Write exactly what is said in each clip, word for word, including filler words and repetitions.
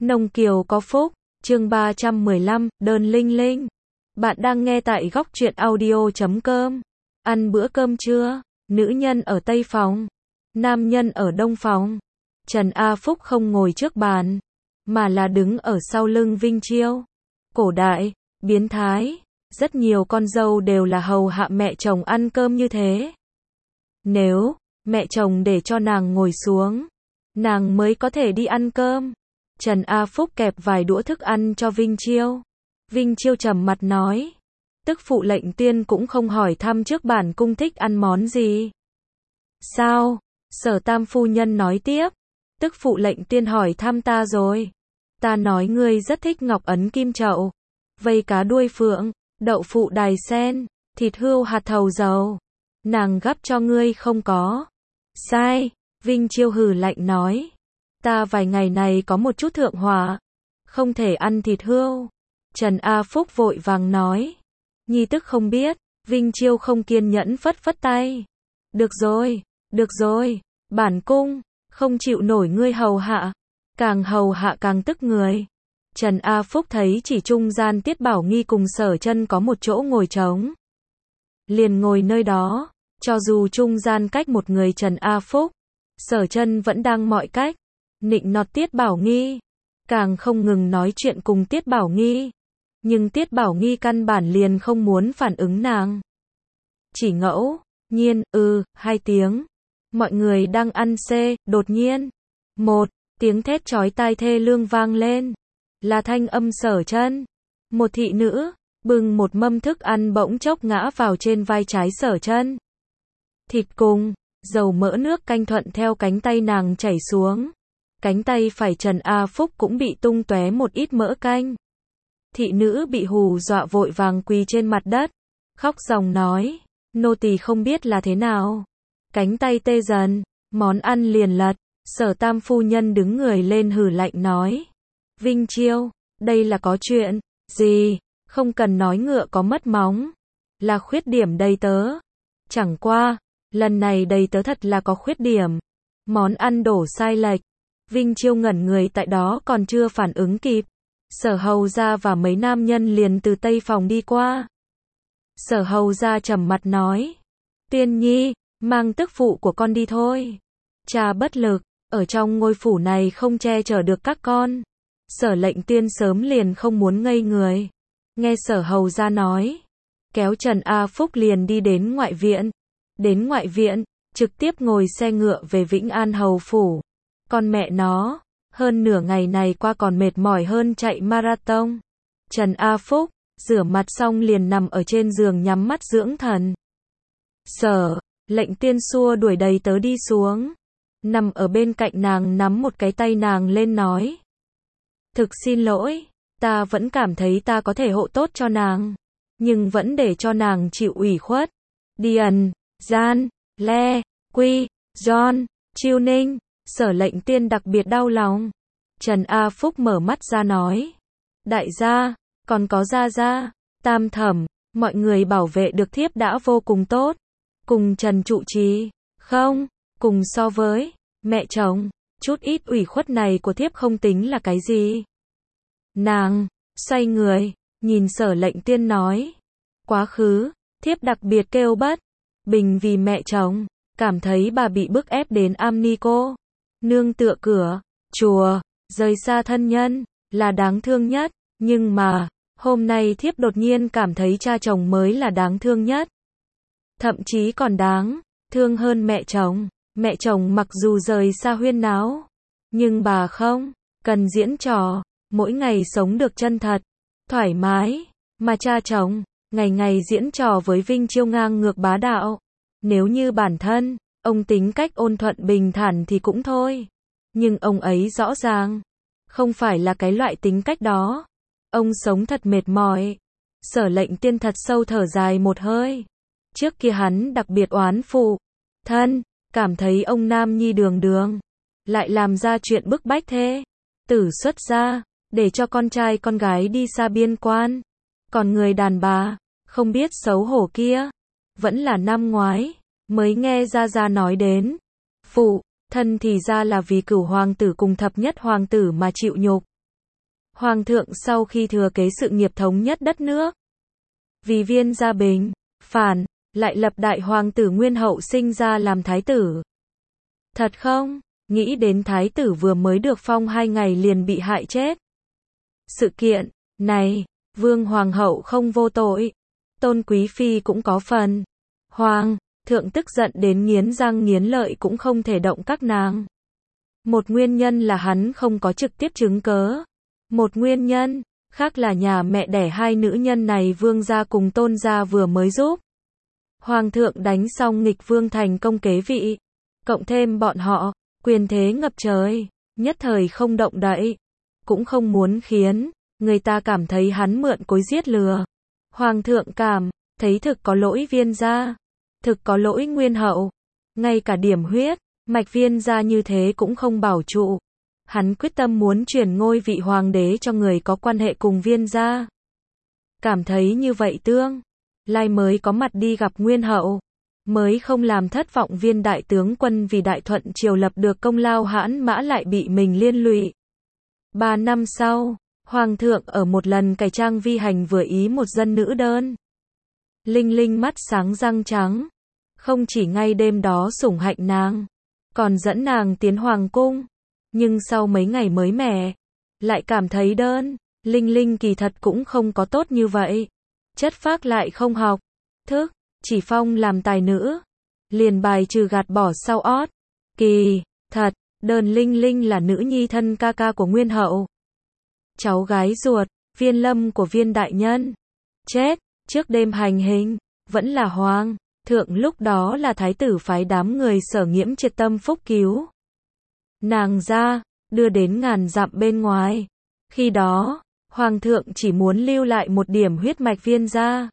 Nông Kiều có phúc, chương ba trăm mười lăm, đơn linh linh. Bạn đang nghe tại góc truyện audio chấm com. Ăn bữa cơm trưa, nữ nhân ở Tây phòng, nam nhân ở Đông phòng. Trần A Phúc không ngồi trước bàn, mà là đứng ở sau lưng Vinh Chiêu. Cổ đại, biến thái, rất nhiều con dâu đều là hầu hạ mẹ chồng ăn cơm như thế. Nếu mẹ chồng để cho nàng ngồi xuống, nàng mới có thể đi ăn cơm. Trần A Phúc kẹp vài đũa thức ăn cho Vinh Chiêu. Vinh Chiêu trầm mặt nói, tức phụ lệnh tiên cũng không hỏi thăm trước bản cung thích ăn món gì. Sao? Sở Tam phu nhân nói tiếp, tức phụ lệnh tiên hỏi thăm ta rồi. Ta nói ngươi rất thích ngọc ấn kim chậu, vây cá đuôi phượng, đậu phụ đài sen, thịt hươu hạt thầu dầu. Nàng gắp cho ngươi không có. Sai, Vinh Chiêu hừ lạnh nói. Ta vài ngày này có một chút thượng hỏa, không thể ăn thịt hươu. Trần A Phúc vội vàng nói. Nhi tức không biết. Vinh Chiêu không kiên nhẫn phất phất tay. Được rồi, được rồi, bản cung không chịu nổi ngươi hầu hạ, càng hầu hạ càng tức người. Trần A Phúc thấy chỉ trung gian Tiết Bảo Nghi cùng Sở Chân có một chỗ ngồi trống, liền ngồi nơi đó. Cho dù trung gian cách một người Trần A Phúc, Sở Chân vẫn đang mọi cách nịnh nọt Tiết Bảo Nghi, càng không ngừng nói chuyện cùng Tiết Bảo Nghi. Nhưng Tiết Bảo Nghi căn bản liền không muốn phản ứng nàng. Chỉ ngẫu nhiên, ừ, hai tiếng. Mọi người đang ăn xê, đột nhiên, một tiếng thét chói tai thê lương vang lên. Là thanh âm Sở Chân. Một thị nữ, bưng một mâm thức ăn bỗng chốc ngã vào trên vai trái Sở Chân. Thịt cùng dầu mỡ nước canh thuận theo cánh tay nàng chảy xuống. Cánh tay phải Trần A Phúc cũng bị tung tóe một ít mỡ canh. Thị nữ bị hù dọa vội vàng quỳ trên mặt đất, khóc ròng nói, nô tỳ không biết là thế nào. Cánh tay tê dần, món ăn liền lật. Sở Tam phu nhân đứng người lên hử lạnh nói, Vinh Chiêu, đây là có chuyện gì? Không cần nói ngựa có mất móng, là khuyết điểm đầy tớ. Chẳng qua, lần này đầy tớ thật là có khuyết điểm. Món ăn đổ sai lệch. Vinh Chiêu ngẩn người tại đó còn chưa phản ứng kịp. Sở Hầu gia và mấy nam nhân liền từ tây phòng đi qua. Sở Hầu gia trầm mặt nói, Tiên nhi, mang tức phụ của con đi thôi. Cha bất lực, ở trong ngôi phủ này không che chở được các con. Sở lệnh tiên sớm liền không muốn ngây người. Nghe Sở Hầu gia nói, kéo Trần A Phúc liền đi đến ngoại viện. Đến ngoại viện, trực tiếp ngồi xe ngựa về Vĩnh An Hầu phủ. Con mẹ nó, hơn nửa ngày này qua còn mệt mỏi hơn chạy marathon. Trần A Phúc, rửa mặt xong liền nằm ở trên giường nhắm mắt dưỡng thần. Sở lệnh tiên xua đuổi đầy tớ đi xuống. Nằm ở bên cạnh nàng nắm một cái tay nàng lên nói, thực xin lỗi, ta vẫn cảm thấy ta có thể hộ tốt cho nàng, nhưng vẫn để cho nàng chịu ủy khuất. Điền, Gian, Le, Quy, John, Chiêu Ninh. Sở lệnh tiên đặc biệt đau lòng. Trần A Phúc mở mắt ra nói, đại gia, còn có gia gia, tam thẩm, mọi người bảo vệ được thiếp đã vô cùng tốt. Cùng Trần trụ trì, không, cùng so với mẹ chồng, chút ít ủy khuất này của thiếp không tính là cái gì. Nàng xoay người, nhìn Sở lệnh tiên nói, quá khứ, thiếp đặc biệt kêu bất bình vì mẹ chồng, cảm thấy bà bị bức ép đến am ni cô, nương tựa cửa chùa, rời xa thân nhân, là đáng thương nhất. Nhưng mà, hôm nay thiếp đột nhiên cảm thấy cha chồng mới là đáng thương nhất. Thậm chí còn đáng thương hơn mẹ chồng. Mẹ chồng mặc dù rời xa huyên náo, nhưng bà không cần diễn trò, mỗi ngày sống được chân thật, thoải mái. Mà cha chồng, ngày ngày diễn trò với Vinh Chiêu ngang ngược bá đạo. Nếu như bản thân ông tính cách ôn thuận bình thản thì cũng thôi. Nhưng ông ấy rõ ràng không phải là cái loại tính cách đó. Ông sống thật mệt mỏi. Sở lệnh tiên thật sâu thở dài một hơi. Trước kia hắn đặc biệt oán phụ thân, cảm thấy ông nam nhi đường đường, lại làm ra chuyện bức bách thế tử xuất gia, để cho con trai con gái đi xa biên quan. Còn người đàn bà không biết xấu hổ kia, vẫn là năm ngoái mới nghe Gia Gia nói đến. Phụ thân thì ra là vì cửu hoàng tử cùng thập nhất hoàng tử mà chịu nhục. Hoàng thượng sau khi thừa kế sự nghiệp thống nhất đất nước, vì Viên gia bình, phản, lại lập đại hoàng tử Nguyên Hậu sinh ra làm thái tử. Thật không? Nghĩ đến thái tử vừa mới được phong hai ngày liền bị hại chết. Sự kiện này, Vương Hoàng hậu không vô tội. Tôn Quý Phi cũng có phần. Hoàng thượng tức giận đến nghiến răng nghiến lợi cũng không thể động các nàng. Một nguyên nhân là hắn không có trực tiếp chứng cớ. Một nguyên nhân khác là nhà mẹ đẻ hai nữ nhân này Vương gia cùng Tôn gia vừa mới giúp Hoàng thượng đánh xong nghịch vương thành công kế vị. Cộng thêm bọn họ, quyền thế ngập trời, nhất thời không động đậy. Cũng không muốn khiến người ta cảm thấy hắn mượn cối giết lừa. Hoàng thượng cảm thấy thực có lỗi Viên gia, thực có lỗi Nguyên Hậu. Ngay cả điểm huyết mạch Viên gia như thế cũng không bảo trụ. Hắn quyết tâm muốn chuyển ngôi vị hoàng đế cho người có quan hệ cùng Viên gia. Cảm thấy như vậy tương lai mới có mặt đi gặp Nguyên Hậu, mới không làm thất vọng Viên đại tướng quân vì đại thuận triều lập được công lao hãn mã lại bị mình liên lụy. Ba năm sau, Hoàng thượng ở một lần cải trang vi hành vừa ý một dân nữ đơn. Linh Linh mắt sáng răng trắng. Không chỉ ngay đêm đó sủng hạnh nàng, còn dẫn nàng tiến hoàng cung. Nhưng sau mấy ngày mới mẻ, lại cảm thấy đơn. Linh Linh kỳ thật cũng không có tốt như vậy. Chất phác lại không học thức, chỉ phong làm tài nữ. Liền bài trừ gạt bỏ sau ót. Kỳ thật, đơn Linh Linh là nữ nhi thân ca ca của Nguyên Hậu. Cháu gái ruột, Viên Lâm của Viên đại nhân. Chết, trước đêm hành hình, vẫn là Hoàng thượng lúc đó là thái tử phái đám người Sở Nghiễm triệt tâm phúc cứu nàng ra, đưa đến ngàn dặm bên ngoài. Khi đó, Hoàng thượng chỉ muốn lưu lại một điểm huyết mạch Viên gia.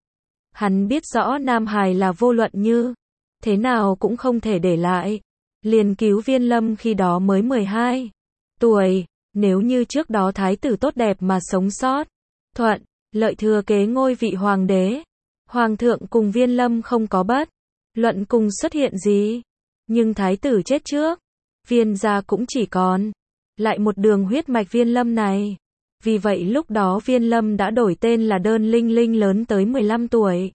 Hắn biết rõ Nam Hải là vô luận như thế nào cũng không thể để lại. Liền cứu Viên Lâm khi đó mới mười hai tuổi. Nếu như trước đó thái tử tốt đẹp mà sống sót, thuận lợi thừa kế ngôi vị hoàng đế, Hoàng thượng cùng Viên Lâm không có bất luận cùng xuất hiện gì. Nhưng thái tử chết trước, Viên gia cũng chỉ còn lại một đường huyết mạch Viên Lâm này. Vì vậy lúc đó Viên Lâm đã đổi tên là đơn Linh Linh lớn tới mười lăm tuổi.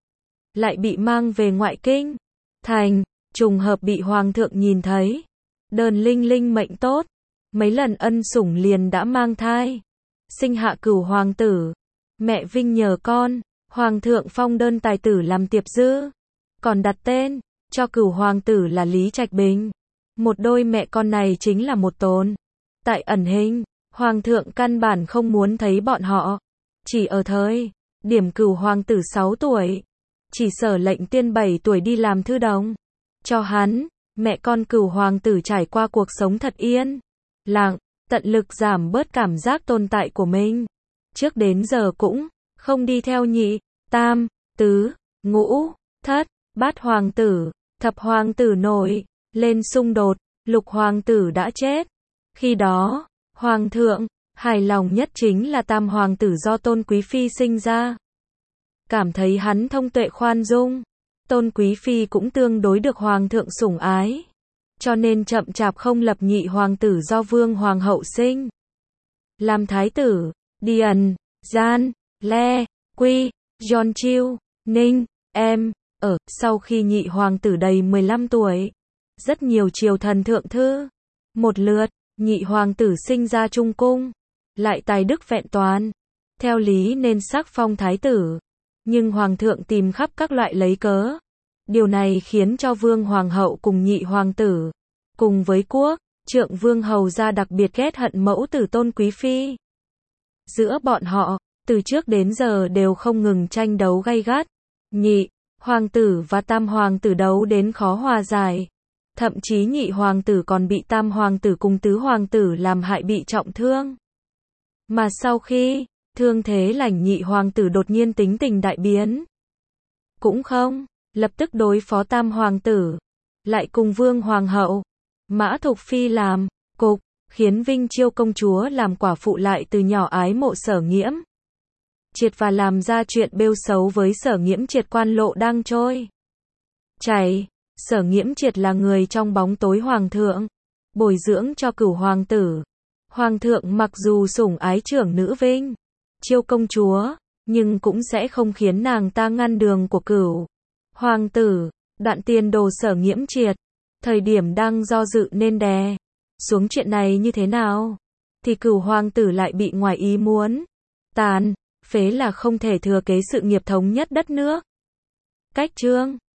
Lại bị mang về ngoại kinh. Thành, trùng hợp bị Hoàng thượng nhìn thấy. Đơn Linh Linh mệnh tốt. Mấy lần ân sủng liền đã mang thai. Sinh hạ cửu hoàng tử. Mẹ vinh nhờ con. Hoàng thượng phong đơn tài tử làm tiệp dư. Còn đặt tên cho cửu hoàng tử là Lý Trạch Bình. Một đôi mẹ con này chính là một tồn tại ẩn hình. Hoàng thượng căn bản không muốn thấy bọn họ. Chỉ ở thời điểm cửu hoàng tử sáu tuổi, chỉ Sở lệnh tiên bảy tuổi đi làm thư đồng cho hắn. Mẹ con cửu hoàng tử trải qua cuộc sống thật yên lặng, tận lực giảm bớt cảm giác tồn tại của mình. Trước đến giờ cũng không đi theo nhị, tam, tứ, ngũ, thất, bát hoàng tử, thập hoàng tử nổi lên xung đột. Lục hoàng tử đã chết. Khi đó, Hoàng thượng hài lòng nhất chính là tam hoàng tử do Tôn Quý Phi sinh ra. Cảm thấy hắn thông tuệ khoan dung. Tôn Quý Phi cũng tương đối được Hoàng thượng sủng ái. Cho nên chậm chạp không lập nhị hoàng tử do Vương Hoàng hậu sinh. Làm thái tử, Điền, Gian, Le, Quy, John Chiêu, Ninh, em, ở, sau khi nhị hoàng tử đầy mười lăm tuổi. Rất nhiều triều thần thượng thư. Một lượt, nhị hoàng tử sinh ra trung cung. Lại tài đức vẹn toàn. Theo lý nên sắc phong thái tử. Nhưng hoàng thượng tìm khắp các loại lấy cớ. Điều này khiến cho Vương Hoàng hậu cùng nhị hoàng tử, cùng với quốc trượng Vương hầu gia đặc biệt ghét hận mẫu tử Tôn Quý Phi. Giữa bọn họ, từ trước đến giờ đều không ngừng tranh đấu gay gắt. Nhị hoàng tử và tam hoàng tử đấu đến khó hòa giải. Thậm chí nhị hoàng tử còn bị tam hoàng tử cùng tứ hoàng tử làm hại bị trọng thương. Mà sau khi thương thế lành, nhị hoàng tử đột nhiên tính tình đại biến. Cũng không lập tức đối phó tam hoàng tử, lại cùng Vương Hoàng hậu, Mã Thục Phi làm cục, khiến Vinh Chiêu công chúa làm quả phụ lại từ nhỏ ái mộ Sở Nghiễm Triệt và làm ra chuyện bêu xấu với Sở Nghiễm Triệt. Quan lộ đang trôi chảy. Sở Nghiễm Triệt là người trong bóng tối hoàng thượng, bồi dưỡng cho cửu hoàng tử. Hoàng thượng mặc dù sủng ái trưởng nữ Vinh, Chiêu công chúa, nhưng cũng sẽ không khiến nàng ta ngăn đường của Cửu hoàng tử. Đoạn Tiền Đồ Sở Nghiễm Triệt, thời điểm đang do dự nên đè xuống chuyện này như thế nào, thì Cửu hoàng tử lại bị ngoài ý muốn tàn phế là không thể thừa kế sự nghiệp thống nhất đất nước. Cách chương